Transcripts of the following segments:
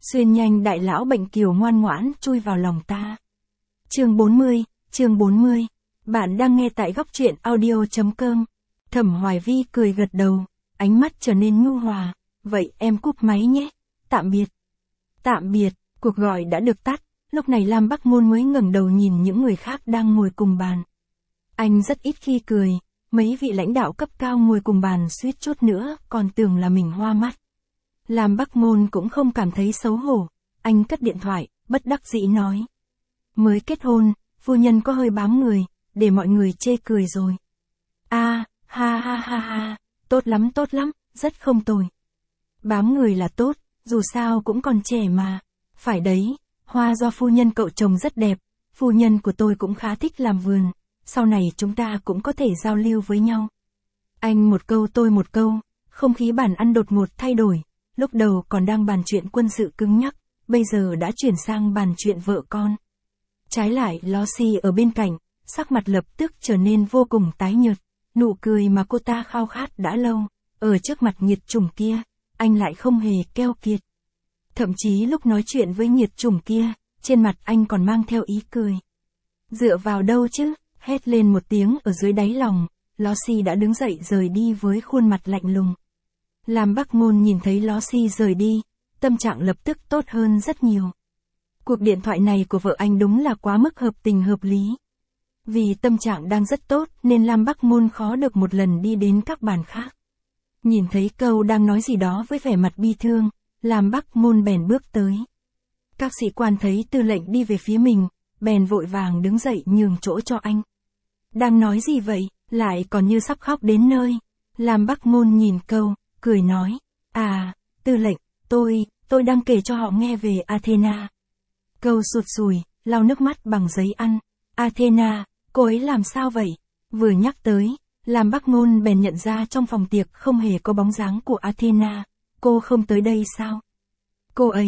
Xuyên nhanh đại lão bệnh kiều ngoan ngoãn chui vào lòng ta. Chương 40. Bạn đang nghe tại góc truyện audio.com. Thẩm Hoài Vi cười gật đầu, ánh mắt trở nên nhu hòa. Vậy em cúp máy nhé. Tạm biệt. Tạm biệt, cuộc gọi đã được tắt. Lúc này Lam Bắc Ngôn mới ngẩng đầu nhìn những người khác đang ngồi cùng bàn. Anh rất ít khi cười, mấy vị lãnh đạo cấp cao ngồi cùng bàn suýt chút nữa còn tưởng là mình hoa mắt. Lam Bắc Ngôn cũng không cảm thấy xấu hổ, anh cất điện thoại, bất đắc dĩ nói. Mới kết hôn, phu nhân có hơi bám người, để mọi người chê cười rồi. Ha ha, tốt lắm, rất không tồi. Bám người là tốt, dù sao cũng còn trẻ mà. Phải đấy, hoa do phu nhân cậu trồng rất đẹp, phu nhân của tôi cũng khá thích làm vườn, sau này chúng ta cũng có thể giao lưu với nhau. Anh một câu tôi một câu, không khí bàn ăn đột ngột thay đổi, lúc đầu còn đang bàn chuyện quân sự cứng nhắc, bây giờ đã chuyển sang bàn chuyện vợ con. Trái lại Lucy ở bên cạnh, sắc mặt lập tức trở nên vô cùng tái nhợt, nụ cười mà cô ta khao khát đã lâu, ở trước mặt nhiệt chủng kia, anh lại không hề keo kiệt. Thậm chí lúc nói chuyện với nhiệt chủng kia, trên mặt anh còn mang theo ý cười. Dựa vào đâu chứ, hét lên một tiếng ở dưới đáy lòng, Lucy đã đứng dậy rời đi với khuôn mặt lạnh lùng. Lam Bắc Ngôn nhìn thấy Lucy rời đi, tâm trạng lập tức tốt hơn rất nhiều. Cuộc điện thoại này của vợ anh đúng là quá mức hợp tình hợp lý. Vì tâm trạng đang rất tốt nên Lam Bắc Ngôn khó được một lần đi đến các bàn khác. Nhìn thấy Câu đang nói gì đó với vẻ mặt bi thương, Lam Bắc Ngôn bèn bước tới. Các sĩ quan thấy tư lệnh đi về phía mình, bèn vội vàng đứng dậy nhường chỗ cho anh. Đang nói gì vậy, lại còn như sắp khóc đến nơi. Lam Bắc Ngôn nhìn Câu, cười nói. Tư lệnh, tôi đang kể cho họ nghe về Athena. Câu sụt sùi, lau nước mắt bằng giấy ăn. Athena, cô ấy làm sao vậy? Vừa nhắc tới, Lam Bắc Ngôn bèn nhận ra trong phòng tiệc không hề có bóng dáng của Athena. Cô không tới đây sao? Cô ấy,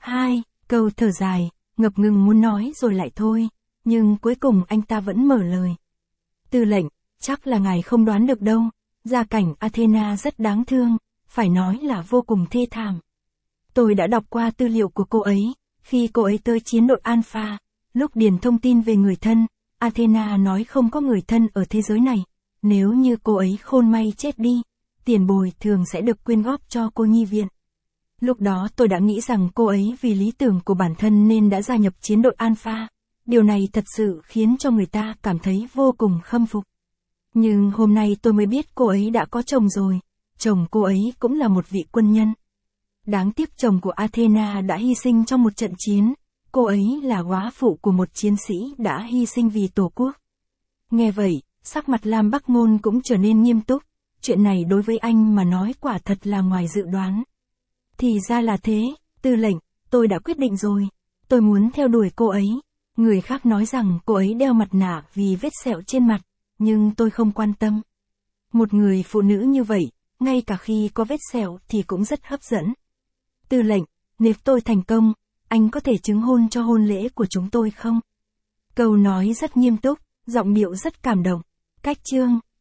Câu thở dài, ngập ngừng muốn nói rồi lại thôi, nhưng cuối cùng anh ta vẫn mở lời. Tư lệnh, chắc là ngài không đoán được đâu, gia cảnh Athena rất đáng thương, phải nói là vô cùng thê thảm. Tôi đã đọc qua tư liệu của cô ấy, khi cô ấy tới chiến đội Alpha, lúc điền thông tin về người thân, Athena nói không có người thân ở thế giới này, nếu như cô ấy khôn may chết đi, tiền bồi thường sẽ được quyên góp cho cô nhi viện. Lúc đó tôi đã nghĩ rằng cô ấy vì lý tưởng của bản thân nên đã gia nhập chiến đội Alpha, điều này thật sự khiến cho người ta cảm thấy vô cùng khâm phục. Nhưng hôm nay tôi mới biết cô ấy đã có chồng rồi, chồng cô ấy cũng là một vị quân nhân. Đáng tiếc chồng của Athena đã hy sinh trong một trận chiến, cô ấy là góa phụ của một chiến sĩ đã hy sinh vì Tổ quốc. Nghe vậy, sắc mặt Lam Bắc Ngôn cũng trở nên nghiêm túc, chuyện này đối với anh mà nói quả thật là ngoài dự đoán. Thì ra là thế, tư lệnh, tôi đã quyết định rồi, tôi muốn theo đuổi cô ấy. Người khác nói rằng cô ấy đeo mặt nạ vì vết sẹo trên mặt, nhưng tôi không quan tâm. Một người phụ nữ như vậy, ngay cả khi có vết sẹo thì cũng rất hấp dẫn. Tư lệnh, nếu tôi thành công, anh có thể chứng hôn cho hôn lễ của chúng tôi không? Câu nói rất nghiêm túc, giọng điệu rất cảm động. Cách chương